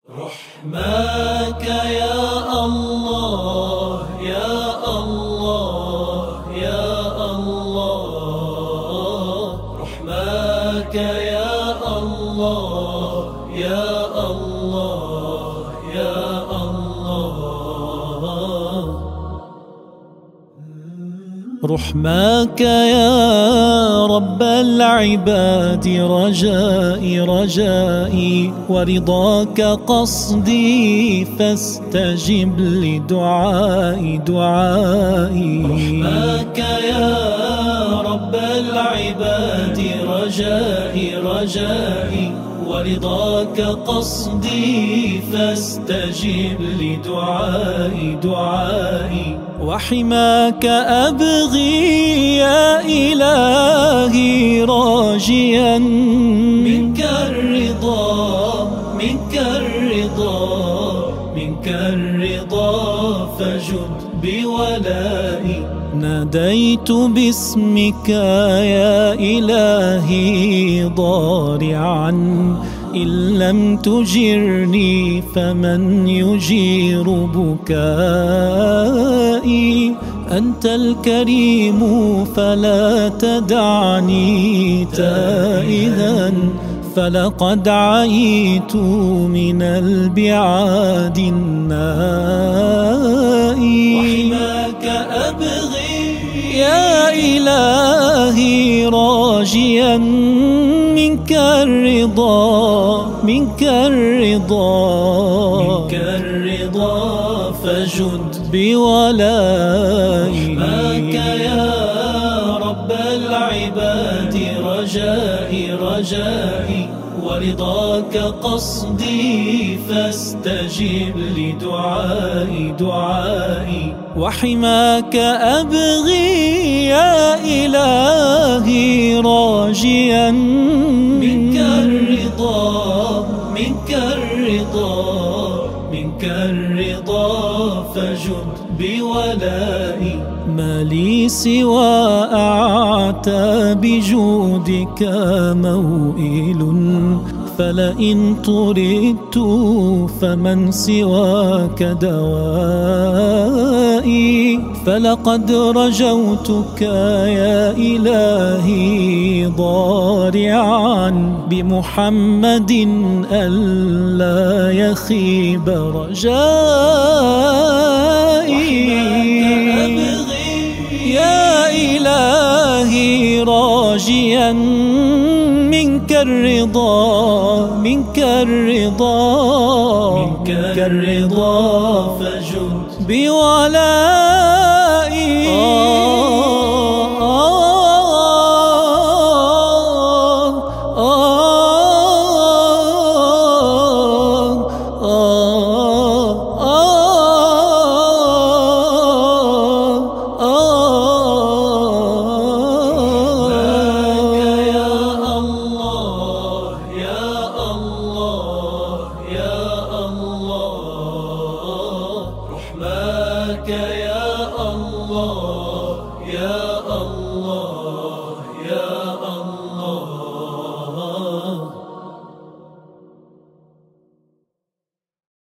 رحماك يا الله يا الله يا الله، رحماك يا الله يا الله يا الله، رحماك يا رب العباد رجائي رجائي، ورضاك قصدي فاستجب لدعائي دعائي. رحماك يا رب العباد رجائي رجائي، ورضاك قصدي فاستجب لدعائي دعائي. وحماك أبغي يا إلهي راجيا منك الرضا منك الرضا منك الرضا، فجد بولائي. ناديت باسمك يا إلهي ضارعا، إن لم تجرني فمن يجير بكائي. أنت الكريم فلا تدعني تائها، فلقد عيت من البعاد النائي. وحماك أبغي يا إلهي راجيا منك الرضا منك الرضا منك الرضا، فجد بولائي. رحماك يا رب العباد رجائي رجائي، ورضاك قصدي فاستجب لدعائي دعائي. وحماك أبغي يا إلهي راجيا منك الرضا منك الرضا منك الرضا، فجد بولائي. ما لي سوى أعتى بجودك موئل، فلئن طردت فمن سواك دوائي. فلقد رجوتك يا إلهي ضارعا بمحمد ألا يخيب رجائي. يا إلهي راجيا منك الرضا منك الرضا منك الرضا، فجد بولائي. رحماك يا الله يا